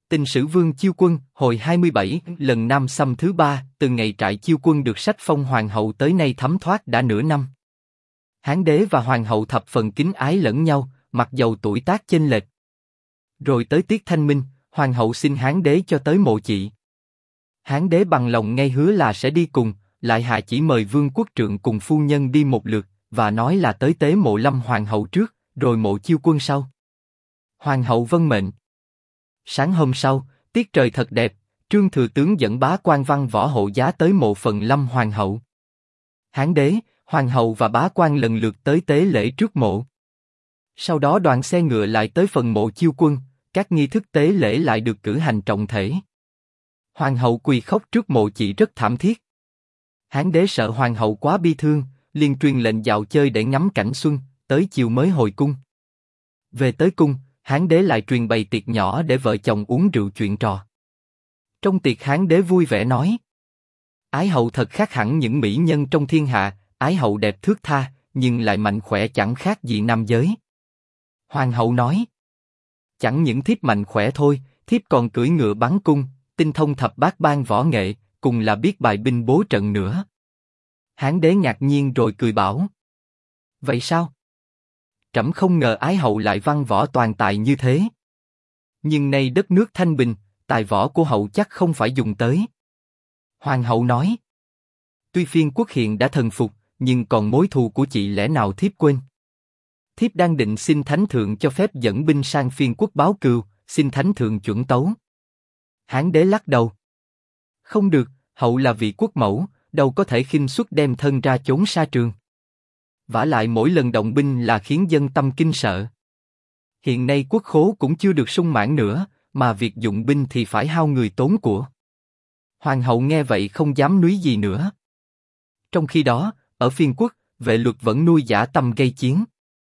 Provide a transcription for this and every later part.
Tình sử Vương Chiêu Quân, hồi 27, lần Nam xâm thứ 3, từ ngày trại Chiêu Quân được sách phong hoàng hậu tới nay thấm thoát đã nửa năm. Hán đế và hoàng hậu thập phần kính ái lẫn nhau, mặc dầu tuổi tác chênh lệch. Rồi tới tiết thanh minh, hoàng hậu xin hán đế cho tới mộ chị. Hán đế bằng lòng ngay hứa là sẽ đi cùng, lại hạ chỉ mời Vương Quốc Trượng cùng phu nhân đi một lượt, và nói là tới tế mộ Lâm hoàng hậu trước, rồi mộ Chiêu Quân sau. Hoàng hậu vâng mệnh. Sáng hôm sau, tiết trời thật đẹp, Trương thừa tướng dẫn bá quan văn võ hộ giá tới mộ phần Lâm hoàng hậu. Hán đế, hoàng hậu và bá quan lần lượt tới tế lễ trước mộ. Sau đó đoàn xe ngựa lại tới phần mộ Chiêu Quân, các nghi thức tế lễ lại được cử hành trọng thể. Hoàng hậu quỳ khóc trước mộ chị rất thảm thiết. Hán đế sợ hoàng hậu quá bi thương, liền truyền lệnh dạo chơi để ngắm cảnh xuân, tới chiều mới hồi cung. Về tới cung, hán đế lại truyền bày tiệc nhỏ để vợ chồng uống rượu chuyện trò. Trong tiệc hán đế vui vẻ nói: Ái hậu thật khác hẳn những mỹ nhân trong thiên hạ, ái hậu đẹp thướt tha, nhưng lại mạnh khỏe chẳng khác gì nam giới. Hoàng hậu nói: Chẳng những thiếp mạnh khỏe thôi, thiếp còn cưỡi ngựa bắn cung, tinh thông thập bát ban võ nghệ, cùng là biết bài binh bố trận nữa. Hán đế ngạc nhiên rồi cười bảo: Vậy sao? Trẫm không ngờ ái hậu lại văn võ toàn tài như thế. Nhưng nay đất nước thanh bình, tài võ của hậu chắc không phải dùng tới. Hoàng hậu nói: Tuy Phiên Quốc hiện đã thần phục, nhưng còn mối thù của chị lẽ nào thiếp quên? Thiếp đang định xin thánh thượng cho phép dẫn binh sang Phiên Quốc báo cừu, xin thánh thượng chuẩn tấu. Hán đế lắc đầu: Không được, hậu là vị quốc mẫu, đâu có thể khinh suất đem thân ra chốn sa trường. Vả lại mỗi lần động binh là khiến dân tâm kinh sợ. Hiện nay quốc khố cũng chưa được sung mãn nữa, mà việc dụng binh thì phải hao người tốn của. Hoàng hậu nghe vậy không dám núi gì nữa. Trong khi đó, ở Phiên Quốc, Vệ Luật vẫn nuôi dã tâm gây chiến.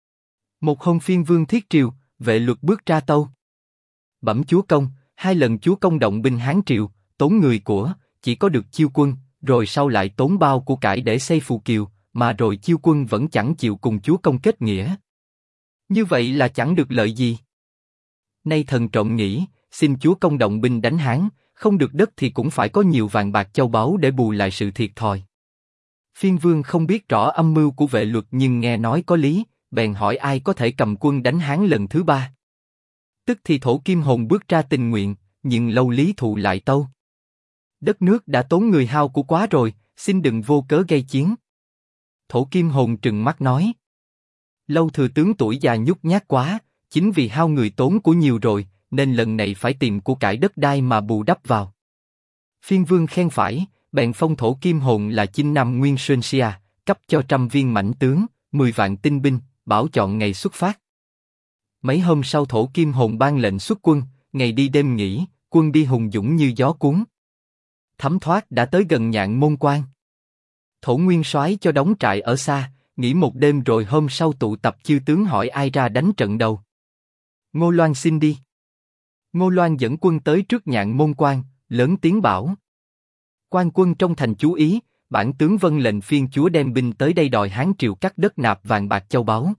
Một hôm Phiên Vương thiết triều, Vệ Luật bước ra tâu: Bẩm chúa công, 2 lần chúa công động binh Hán triều, tốn người của, chỉ có được Chiêu Quân, rồi sau lại tốn bao của cải để xây phù kiều, mà rồi Chiêu Quân vẫn chẳng chịu cùng chúa công kết nghĩa. Như vậy là chẳng được lợi gì. Nay thần trộm nghĩ, xin chúa công động binh đánh Hán, không được đất thì cũng phải có nhiều vàng bạc châu báu để bù lại sự thiệt thòi. Phiên Vương không biết rõ âm mưu của Vệ Luật nhưng nghe nói có lý, bèn hỏi ai có thể cầm quân đánh Hán lần thứ 3. Tức thì Thổ Kim Hồn bước ra tình nguyện, nhưng Lâu Lý Thụ lại tâu: Đất nước đã tốn người hao của quá rồi, xin đừng vô cớ gây chiến. Thổ Kim Hồn trừng mắt nói: Lâu thừa tướng tuổi già nhút nhát quá, chính vì hao người tốn của nhiều rồi, nên lần này phải tìm của cải đất đai mà bù đắp vào. Phiên Vương khen phải, bèn phong Thổ Kim Hồn là Chinh Nam Nguyên Xuân Sia, cấp cho 100 viên mãnh tướng, 10 vạn tinh binh, bảo chọn ngày xuất phát. Mấy hôm sau Thổ Kim Hồn ban lệnh xuất quân, ngày đi đêm nghỉ, quân đi hùng dũng như gió cuốn. Thấm thoát đã tới gần Nhạn Môn Quan. Thổ Nguyên Soái cho đóng trại ở xa, nghỉ một đêm rồi hôm sau tụ tập chư tướng hỏi ai ra đánh trận đầu. Ngô Loan xin đi. Ngô Loan dẫn quân tới trước Nhạn Môn Quan, lớn tiếng bảo: Quan quân trong thành chú ý, bản tướng vâng lệnh phiên chúa đem binh tới đây đòi Hán triều cắt đất nạp vàng bạc châu báu.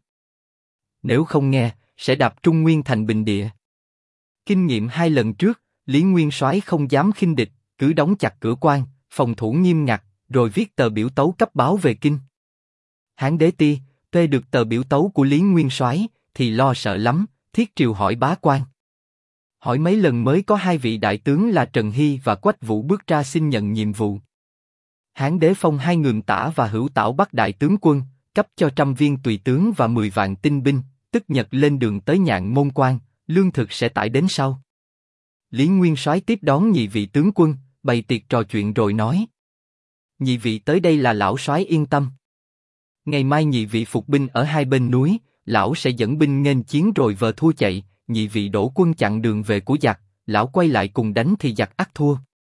Nếu không nghe, sẽ đạp Trung Nguyên thành bình địa. Kinh nghiệm 2 lần trước, Lý Nguyên Soái không dám khinh địch, cứ đóng chặt cửa quan, phòng thủ nghiêm ngặt, rồi viết tờ biểu tấu cấp báo về kinh. Hán đế Tê được tờ biểu tấu của Lý Nguyên Soái thì lo sợ lắm, thiết triều hỏi bá quan. Hỏi mấy lần mới có 2 vị đại tướng là Trần Hy và Quách Vũ bước ra xin nhận nhiệm vụ. Hán đế phong 2 Ngượng Tả và Hữu Tảo Bắc đại tướng quân, cấp cho 100 viên tùy tướng và 10 vạn tinh binh, tức nhật lên đường tới Nhạn Môn Quan, lương thực sẽ tải đến sau. Lý Nguyên Soái tiếp đón nhị vị tướng quân, bày tiệc trò chuyện rồi nói: Nhị vị tới đây là lão soái yên tâm. Ngày mai nhị vị phục binh ở 2 bên núi, lão sẽ dẫn binh nghênh chiến rồi vờ thua chạy, nhị vị đổ quân chặn đường về của giặc, lão quay lại cùng đánh thì giặc ắt thua.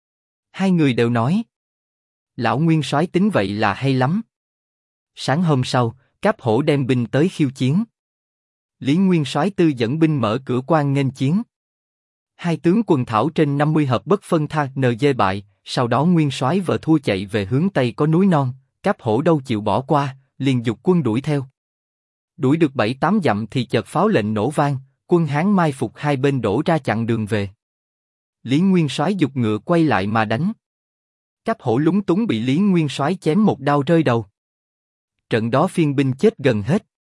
2 người đều nói: Lão Nguyên Soái tính vậy là hay lắm. Sáng hôm sau, Cáp Hổ đem binh tới khiêu chiến. Lý Nguyên Soái Tư dẫn binh mở cửa quan nghênh chiến. 2 tướng quần thảo trên 50 hợp bất phân tha NG bại, sau đó Nguyên Soái vợ thua chạy về hướng Tây có núi non, Cáp Hổ đâu chịu bỏ qua, liền dục quân đuổi theo. Đuổi được 7-8 dặm thì chợt pháo lệnh nổ vang, quân Hán mai phục 2 bên đổ ra chặn đường về. Lý Nguyên Soái giục ngựa quay lại mà đánh. Cáp Hổ lúng túng bị Lý Nguyên Soái chém một đao rơi đầu. Trận đó phiên binh chết gần hết.